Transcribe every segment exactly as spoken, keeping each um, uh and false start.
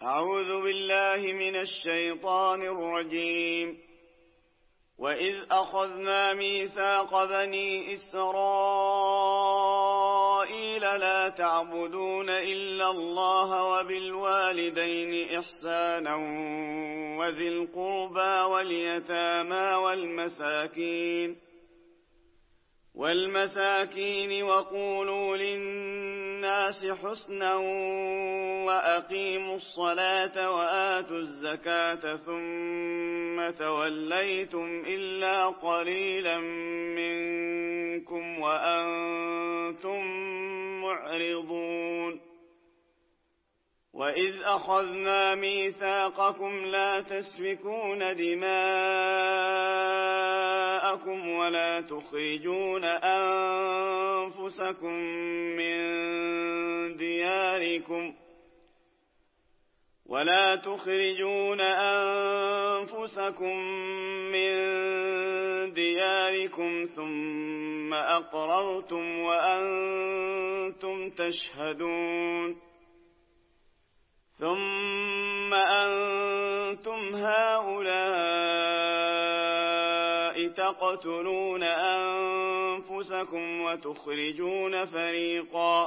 أعوذ بالله من الشيطان الرجيم. وإذ أخذنا ميثاق بني إسرائيل لا تعبدون إلا الله وبالوالدين إحسانا وذي القربى واليتامى والمساكين والمساكين وقولوا للناس حسنا وأقيموا الصلاة وآتوا الزكاة ثم توليتم إلا قليلا منكم وأنتم معرضون. وإذ أخذنا ميثاقكم لا تسفكون دماءكم ولا تخرجون أنفسكم من دياركم ولا تخرجون أنفسكم من دياركم ثم أقررتم وأنتم تشهدون. ثم أنتم هؤلاء تقتلون أنفسكم وتخرجون فريقا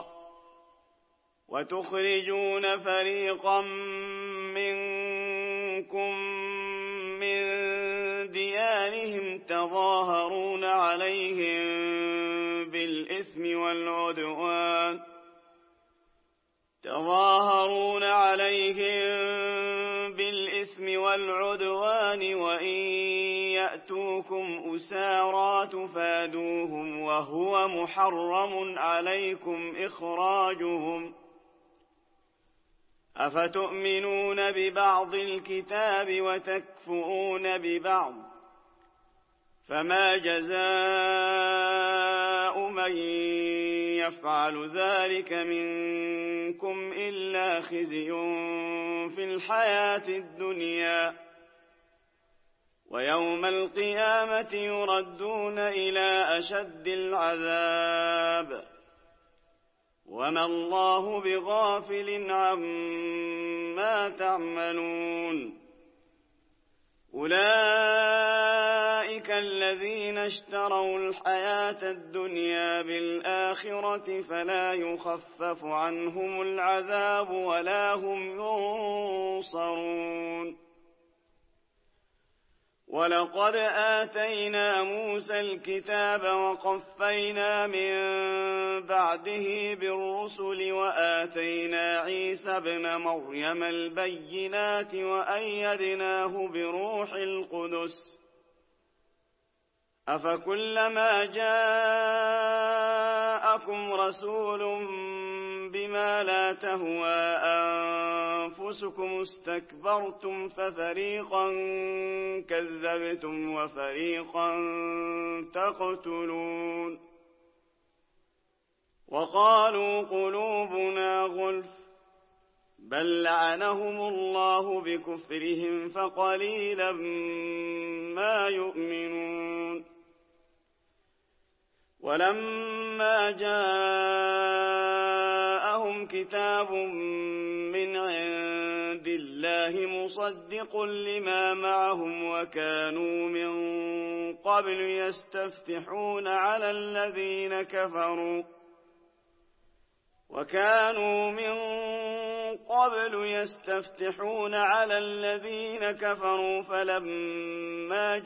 وتخرجون فريقا منكم من ديارهم تظاهرون عليهم بالإثم والعدوان تظاهرون عليهم بالإثم والعدوان وإن يأتوكم أسارى تفادوهم وهو محرم عليكم إخراجهم. أفتؤمنون ببعض الكتاب وتكفرون ببعض؟ فما جزاء من يفعل ذلك منكم إلا خزي في الحياة الدنيا ويوم القيامة يردون إلى أشد العذاب وما الله بغافل عما تعملون. أولئك الذين اشتروا الحياة الدنيا بالآخرة فلا يخفف عنهم العذاب ولا هم ينصرون. ولقد آتينا موسى الكتاب وقفينا من بعده بالرسل وآتينا عيسى ابن مريم البينات وأيدناه بروح القدس. أفكلما جاءكم رسول بما لا تهوى أنفسكم استكبرتم ففريقا كذبتم وفريقا تقتلون. وقالوا قلوبنا غلف بل لعنهم الله بكفرهم فقليلا ما يؤمنون. ولما جاءهم كتاب من عند الله مصدق لما معهم وكانوا من قبل يستفتحون على الذين كفروا وكانوا من قبل يستفتحون على الذين كفروا فلما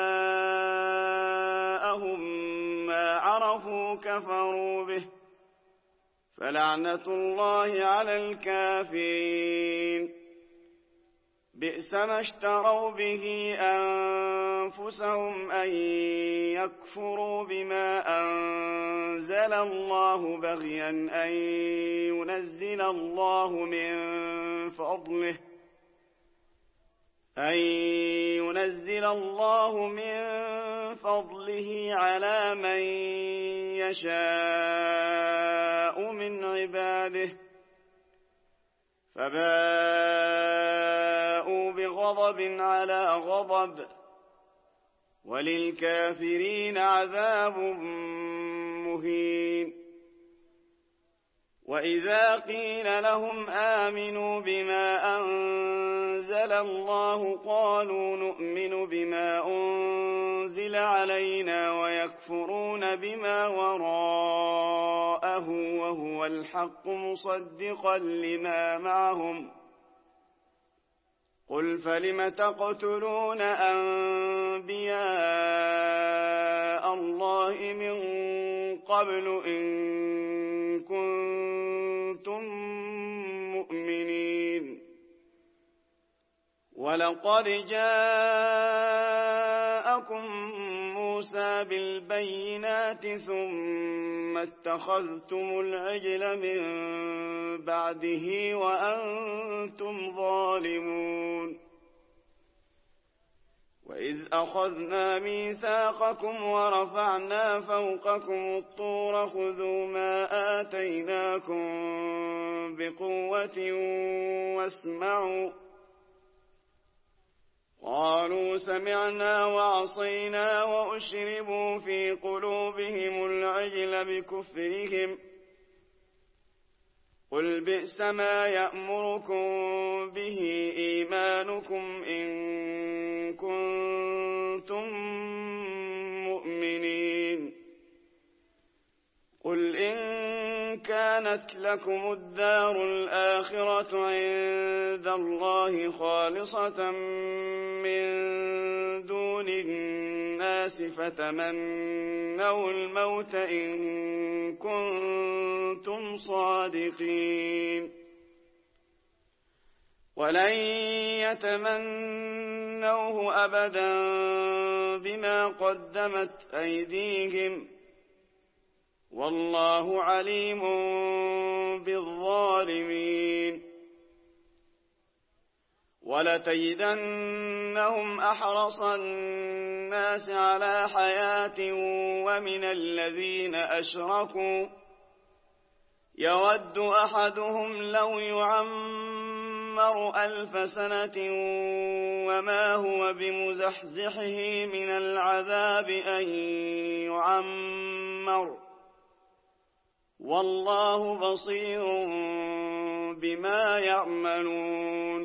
جاءهم ما عرفوا كفروا به فلعنة الله على الكافرين. بئس ما اشتروا به أنفسهم أن يكفروا بما أنزل الله بغيا أن ينزل الله من فضله أن ينزل الله من فضله على من يشاء من عباده فباءوا بغضب على غضب وللكافرين عذاب مهين. وإذا قيل لهم آمنوا بما أنزل أنزل الله قالوا نؤمن بما أنزل علينا ويكفرون بما وراءه وهو الحق مصدقا لما معهم قل فلم تقتلون أنبياء الله من قبل إن كنتم مؤمنين ولقد جاءكم موسى بالبينات ثم اتخذتم العجل من بعده وأنتم ظالمون وإذ أخذنا ميثاقكم ورفعنا فوقكم الطور خذوا ما آتيناكم بقوة واسمعوا قالوا سمعنا وعصينا وأشربوا في قلوبهم العجل بكفرهم قل بئس ما يأمركم به إيمانكم إن كنتم مؤمنين قل إن كانت لكم الدار الآخرة عند الله خالصة من دون الناس فتمنوا الموت إن كنتم صادقين ولن يتمنوه أبدا بما قدمت أيديهم والله عليم بالظالمين ولتجدنهم أحرص الناس على حياة ومن الذين أشركوا يود أحدهم لو يعمر ألف سنة وما هو بمزحزحه من العذاب أن يعمر والله بصير بما يعملون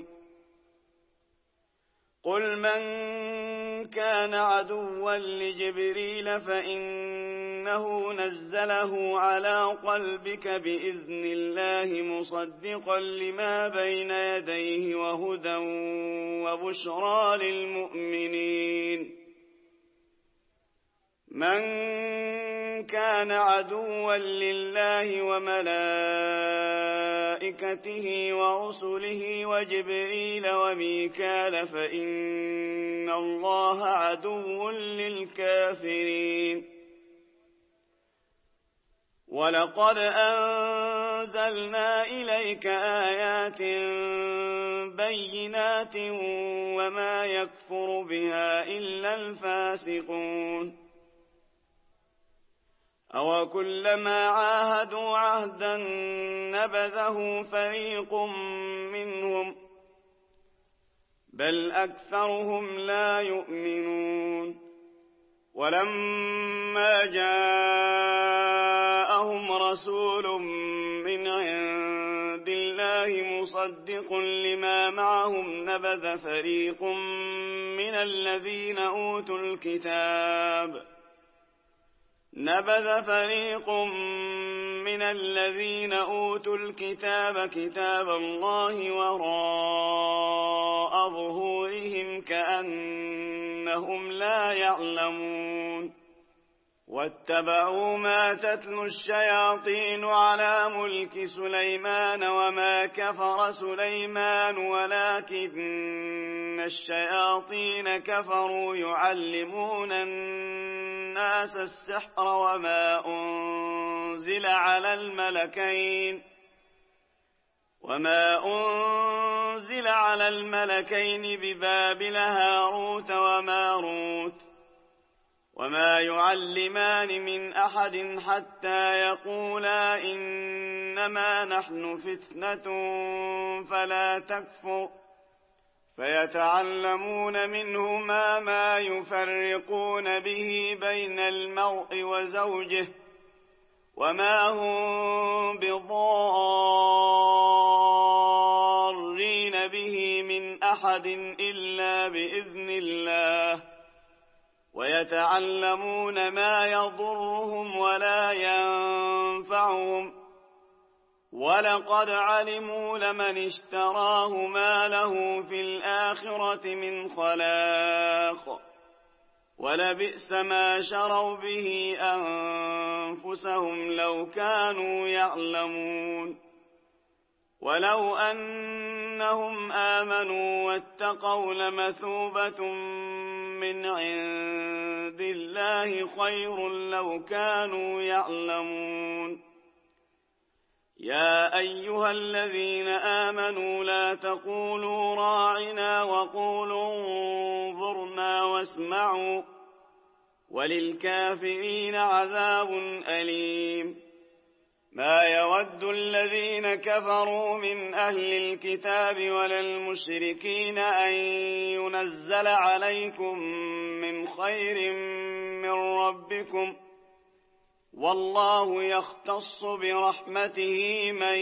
قل من كان عدوا لجبريل فإنه نزله على قلبك بإذن الله مصدقا لما بين يديه وهدى وبشرى للمؤمنين من كان عدوا لله وملائكته ورسله وجبريل وميكال فإن الله عدو للكافرين ولقد أنزلنا إليك آيات بينات وما يكفر بها إلا الفاسقون أوكلما عاهدوا عهدا نبذه فريق منهم بل أكثرهم لا يؤمنون ولما جاءهم رسول من عند الله مصدق لما معهم نبذ فريق من الذين أوتوا الكتاب نبذ فريق من الذين أوتوا الكتاب كتاب الله وراء ظهورهم كأنهم لا يعلمون واتبعوا ما تتلو الشياطين على ملك سليمان وما كفر سليمان ولكن الشياطين كفروا يعلمون الناس السحر وما أنزل على الملكين وما أنزل على الملكين ببابل هاروت وماروت وما يعلمان من أحد حتى يقولا إنما نحن فتنة فلا تكفر فيتعلمون منهما ما يفرقون به بين المرء وزوجه وما هم بضارين يحيطون به من أحد إلا بإذن الله ويتعلمون ما يضرهم ولا ينفعهم ولقد علموا لمن اشتراه ما له في الآخرة من خلاق ولبئس ما شروا به أنفسهم لو كانوا يعلمون ولو أنهم آمنوا واتقوا لمثوبة من عند الله خير لو كانوا يعلمون يا أيها الذين آمنوا لا تقولوا راعنا وقولوا انظرنا واسمعوا وللكافرين عذاب أليم ما يود الذين كفروا من أهل الكتاب ولا المشركين أن ينزل عليكم من خير من ربكم والله يختص برحمته من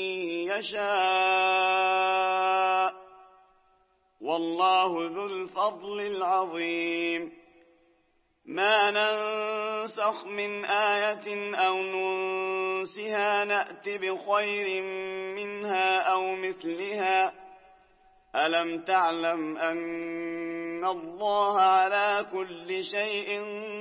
يشاء والله ذو الفضل العظيم ما ننسخ من آية أو ننسها نأت بخير منها أو مثلها ألم تعلم أن الله على كل شيء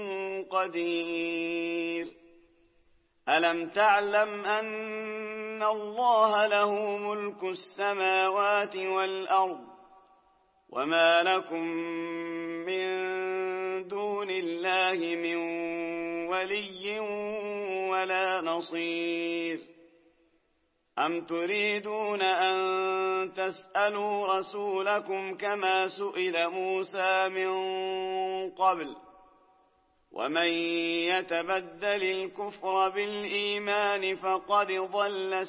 قدير ألم تعلم أن الله له ملك السماوات والأرض وما لكم من دون الله من ولي ولا نصير أم تريدون أن تسألوا رسولكم كما سئل موسى من قبل ومن يتبدل الكفر بالإيمان فقد ضل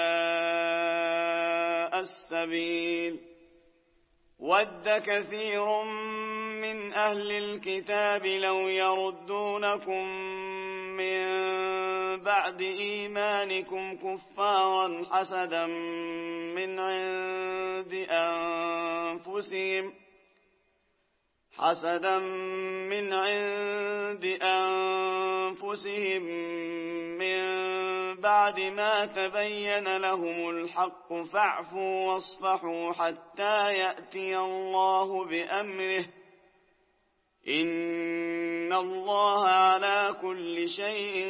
سواء السبيل ود كثير من أهل الكتاب لو يردونكم من بعد إيمانكم كفارا حسدا من عند أنفسهم حسدا من عند أنفسهم من بعد ما تبين لهم الحق فاعفوا واصفحوا حتى يأتي الله بأمره إن الله على كل شيء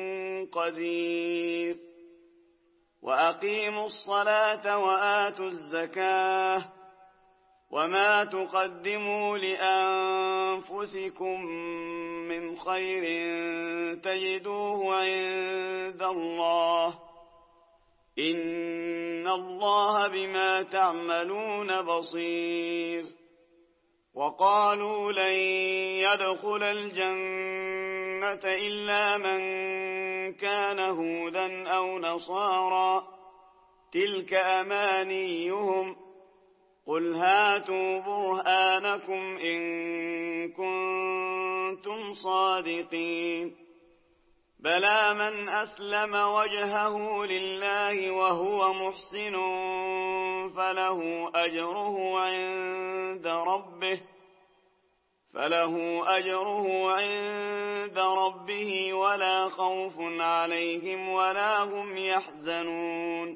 قدير وأقيموا الصلاة وآتوا الزكاة وما تقدموا لأنفسكم من خير تجدوه عند الله إن الله بما تعملون بصير وقالوا لن يدخل الجنة إلا من كان هودا أو نصارى تلك أمانيهم قل هاتوا برهانكم إن كنتم صادقين بلى من أسلم وجهه لله وهو محسن فله أجره عند ربه فله أجره عند ربه ولا خوف عليهم ولا هم يحزنون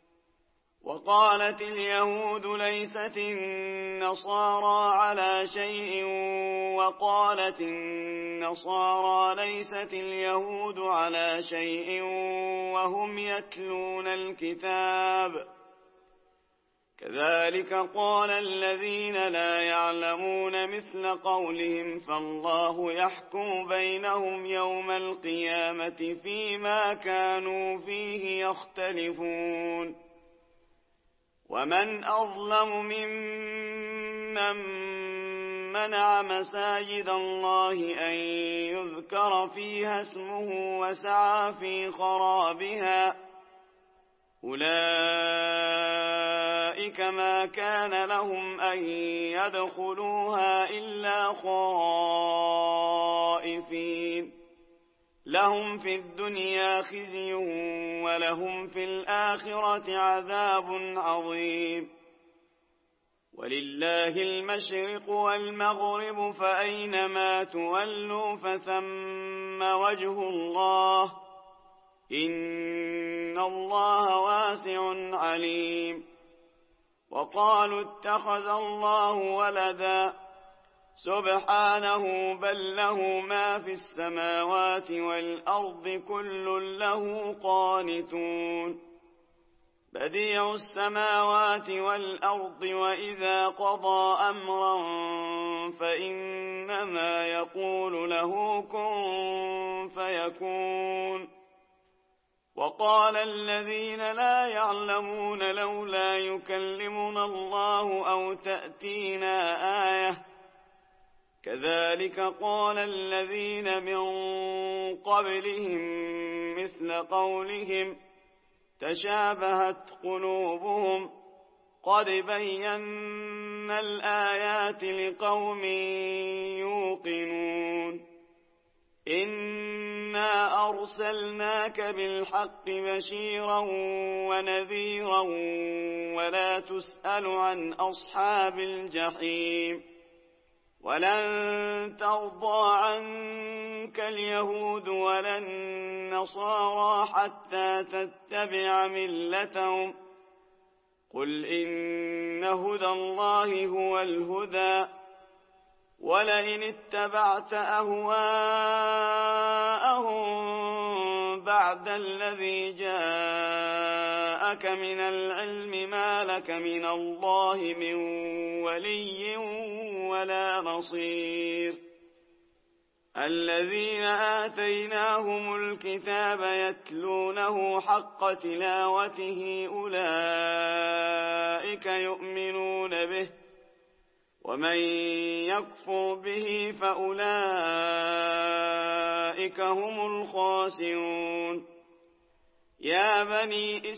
وقالت اليهود ليست النصارى على شيء وقالت النصارى ليست اليهود على شيء وهم يتلون الكتاب كذلك قال الذين لا يعلمون مثل قولهم فالله يحكم بينهم يوم القيامة فيما كانوا فيه يختلفون ومن أظلم ممن منع مساجد الله أن يذكر فيها اسمه وسعى في خرابها أولئك ما كان لهم أن يدخلوها إلا خائفين لهم في الدنيا خزي ولهم في الآخرة عذاب عظيم ولله المشرق والمغرب فأينما تولوا فثم وجه الله إن الله واسع عليم. وقالوا اتخذ الله ولدا سبحانه بل له ما في السماوات والأرض كل له قانتون. بديع السماوات والأرض وإذا قضى أمرا فإنما يقول له كن فيكون. وقال الذين لا يعلمون لولا يكلمنا الله أو تأتينا آية كذلك قال الذين من قبلهم مثل قولهم تشابهت قلوبهم قد بينا الآيات لقوم يوقنون. إنا أرسلناك بالحق بشيرا ونذيرا ولا تسأل عن أصحاب الجحيم. ولن ترضى عنك اليهود ولا النصارى حتى تتبع ملتهم قل إن هدى الله هو الهدى ولئن اتبعت أهواءهم بعد الذي جاءك من العلم ما لك من الله من ولي ولا نصير. الذين آتيناهم الكتاب يتلونه حق تلاوته أولئك يؤمنون به ومن يكفر به فأولئك هم الخاسرون. يا بني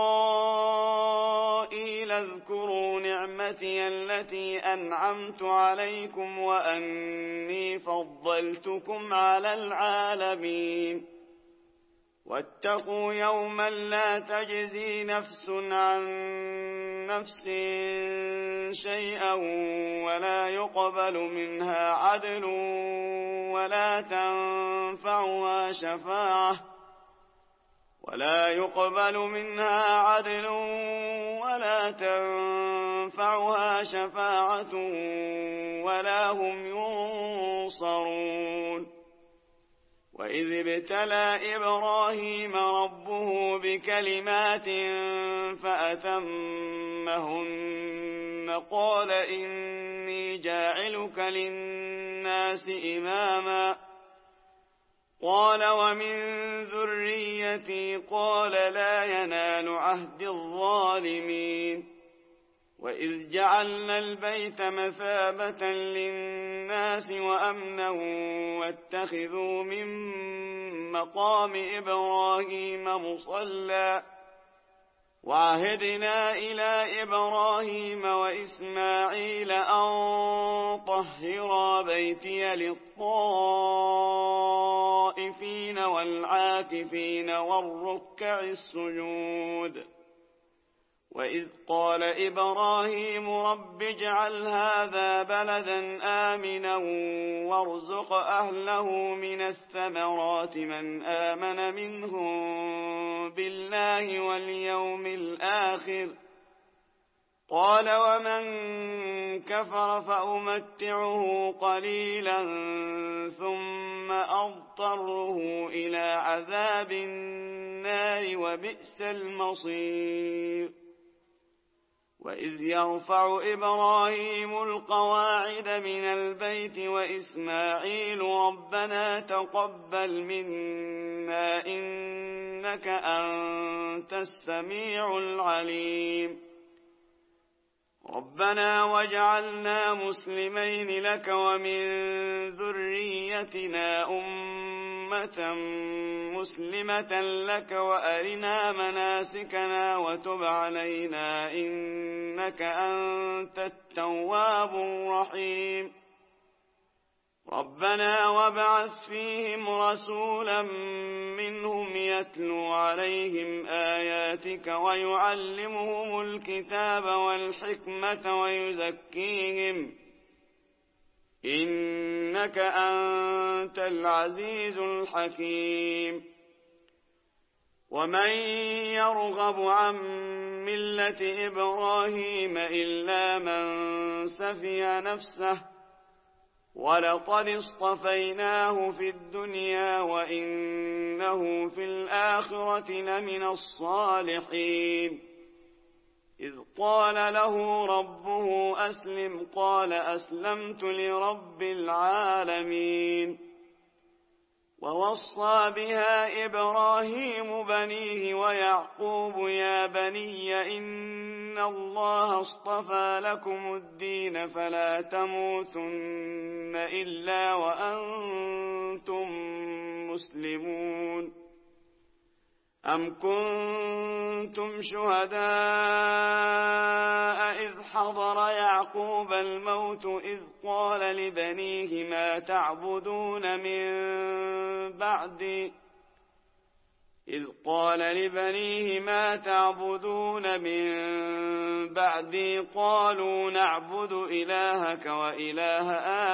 إسرائيل اذكروا نعمتي التي أنعمت عليكم وأني فضلتكم على العالمين. واتقوا يوما لا تجزي نفس عن نفس شيئا ولا يقبل منها عدل ولا تنفعها شفاعة ولا يقبل منها عدل ولا تنفعها شفاعة ولا هم ينصرون. وإذ ابتلى إبراهيم ربه بكلمات فأتمهن قال إني جاعلك للناس إماما قال ومن ذريتي قال لا ينال عهد الظالمين. وإذ جعلنا البيت مثابة للناس وأمنا واتخذوا من مقام إبراهيم مصلى وعهدنا إلى إبراهيم وإسماعيل أن طهرا بيتي للطائفين والعاكفين والركع السجود. وإذ قال إبراهيم رب اجعل هذا بلدا آمنا وارزق أهله من الثمرات من آمن منهم بالله واليوم الآخر قال ومن كفر فأمتعه قليلا ثم أضطره إلى عذاب النار وبئس المصير. وإذ يرفع إبراهيم القواعد من البيت وإسماعيل ربنا تقبل منا إنك أنت السميع العليم. ربنا واجعلنا مسلمين لك ومن ذريتنا أمة مسلمة لك وأرنا مناسكنا وتب علينا إنك أنت التواب الرحيم. ربنا وابعث فيهم رسولا منهم يتلو عليهم آياتك ويعلمهم الكتاب والحكمة ويزكيهم إنك أنت العزيز الحكيم ومن يرغب عن ملة إبراهيم إلا من سفي نفسه ولقد اصطفيناه في الدنيا وإنه في الآخرة لمن الصالحين إذ قال له ربه أسلم قال أسلمت لرب العالمين ووصى بها إبراهيم بنيه ويعقوب يا بني إن الله اصطفى لكم الدين فلا تموتن إلا وأنتم مسلمون أم كنتم شهداء إذ حضر يعقوب الموت إذ قال لبنيه ما تعبدون من بعدي إذ قال لبنيه ما تعبدون من بعدي قالوا نعبد إلهك وإله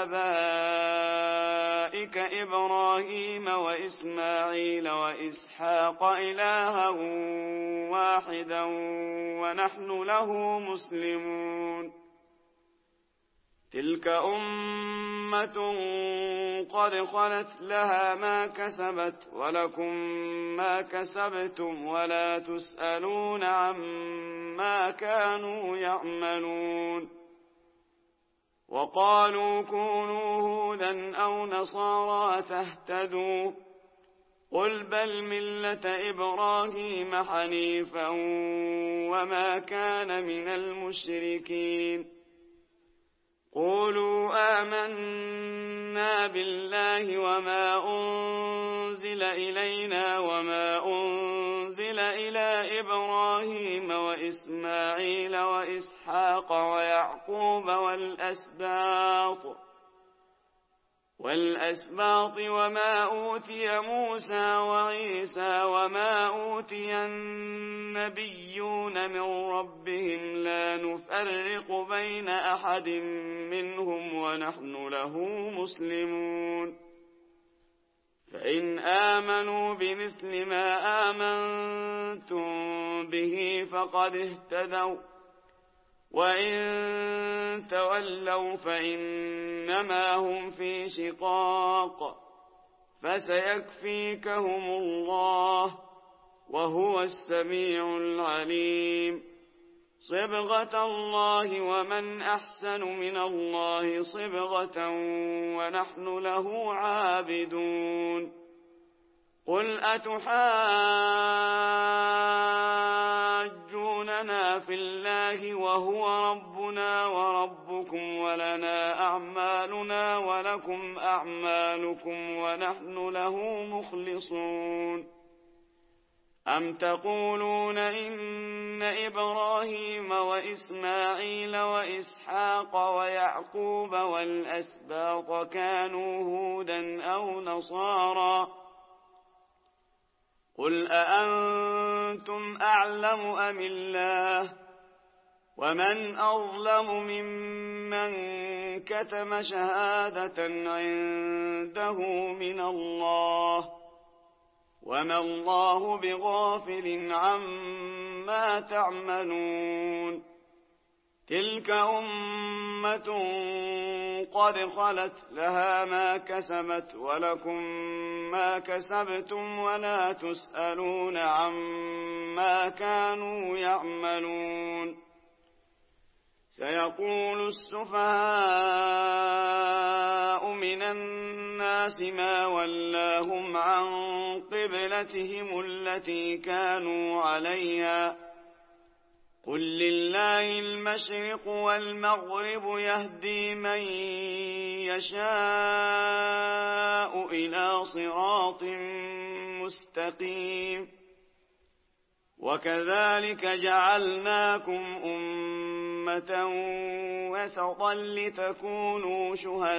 آبائك إبراهيم وإسماعيل وإسحاق إلها واحدا ونحن له مسلمون تلك أمة قد خلت لها ما كسبت ولكم ما كسبتم ولا تسألون عما كانوا يعملون وقالوا كونوا هودا أو نصارى تهتدوا قل بل ملة إبراهيم حنيفا وما كان من المشركين قولوا آمنا بالله وما أنزل إلينا وما أنزل إلى إبراهيم وإسماعيل وإسحاق ويعقوب والأسباط والأسباط وما أوتي موسى وعيسى وما أوتي النبيون من ربهم لا نفرق بين أحد منهم ونحن له مسلمون فإن آمنوا بمثل ما آمنتم به فقد اهتدوا وإن تولوا فإنما هم في شقاق فسيكفيكهم الله وهو السميع العليم صبغة الله ومن أحسن من الله صبغة ونحن له عابدون قل أتحاجوننا في الله وهو ربنا وربكم ولنا أعمالنا ولكم أعمالكم ونحن له مخلصون أم تقولون إن إبراهيم وإسماعيل وإسحاق ويعقوب والأسباط كانوا هودا أو نصارى قل أأنتم أعلم أم الله ومن أظلم ممن كتم شهادة عنده من الله وما الله بغافل عما تعملون تلك أمة قد خلت لها ما كسبت ولكم ما كسبتم ولا تسألون عما كانوا يعملون سيقول السفهاء من الناس ما ولاهم عن قبلتهم التي كانوا عليها قل لله المشرق والمغرب يهدي من يشاء إلى صراط مستقيم وكذلك جعلناكم أمة أمة وسطا لتكونوا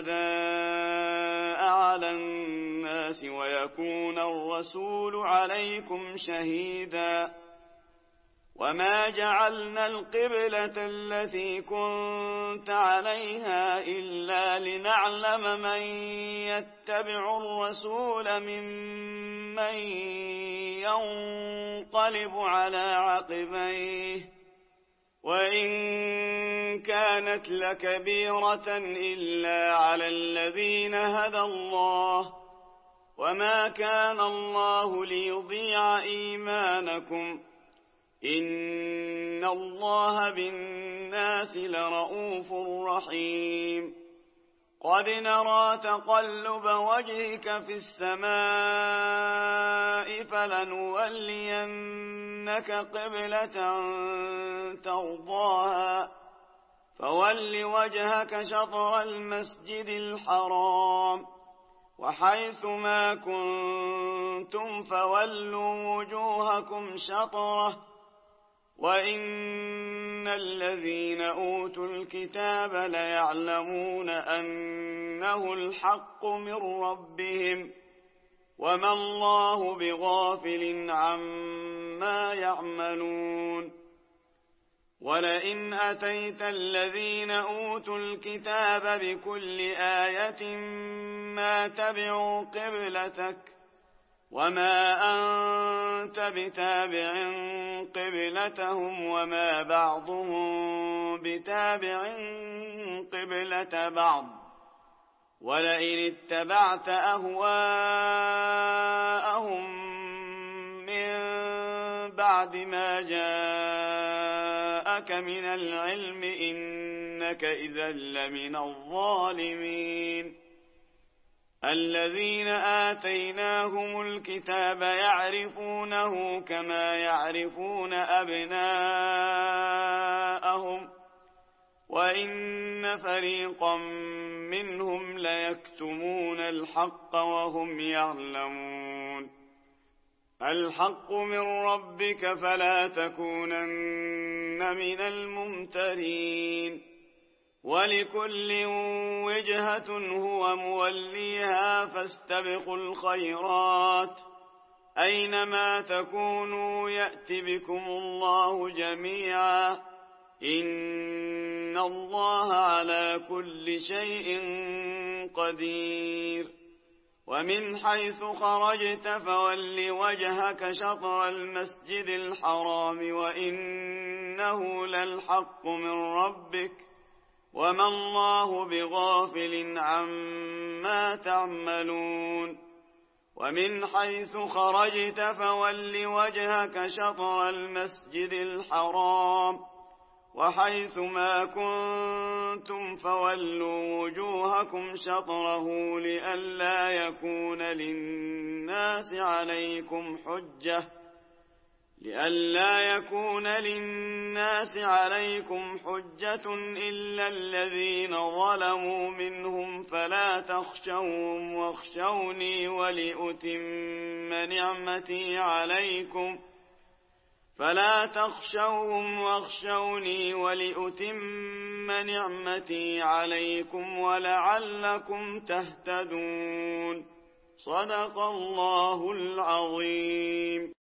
شهداء على الناس ويكون الرسول عليكم شهيدا وما جعلنا القبلة التي كنت عليها إلا لنعلم من يتبع الرسول ممن ينقلب على عقبيه وإن كانت لكبيرة إلا على الذين هدى الله وما كان الله ليضيع إيمانكم إن الله بالناس لرؤوف رحيم قد نرى تقلب وجهك في السماء فلنولينك قبلة ترضاها فول وجهك شطر المسجد الحرام وحيث ما كنتم فولوا وجوهكم شطره وإن الذين أوتوا الكتاب ليعلمون أنه الحق من ربهم وما الله بغافل عما يعملون ولئن أتيت الذين أوتوا الكتاب بكل آية ما تبعوا قبلتك وما أنت بتابع قبلتهم وما بعضهم بتابع قبلة بعض ولئن اتبعت أهواءهم من بعد ما جاءك من العلم إنك إذا لمن الظالمين الذين آتيناهم الكتاب يعرفونه كما يعرفون أبناءهم وإن فريقا منهم ليكتمون الحق وهم يعلمون الحق من ربك فلا تكونن من الممترين ولكل وجهة هو موليها فاستبقوا الخيرات أينما تكونوا يأت بكم الله جميعا إن الله على كل شيء قدير ومن حيث خرجت فول وجهك شطر المسجد الحرام وإنه للحق من ربك وما الله بغافل عما تعملون ومن حيث خرجت فول وجهك شطر المسجد الحرام وحيث ما كنتم فولوا وجوهكم شطره لئلا يكون للناس عليكم حجة لئلا يكون للناس عليكم حجة إلا الذين ظلموا منهم فلا تخشوهم واخشوني ولأتم نعمتي عليكم فلا تخشوهم واخشوني ولأتم نعمتي عليكم ولعلكم تهتدون صدق الله العظيم.